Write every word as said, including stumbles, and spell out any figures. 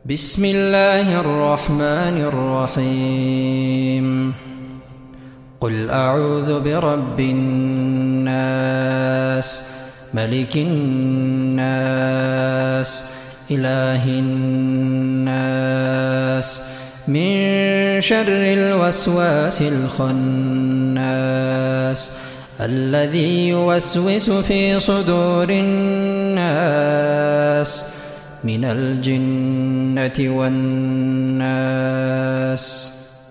بسم الله الرحمن الرحيم قل أعوذ برب الناس ملك الناس إله الناس من شر الوسواس الخناس الذي يوسوس في صدور الناس من الجنة والناس.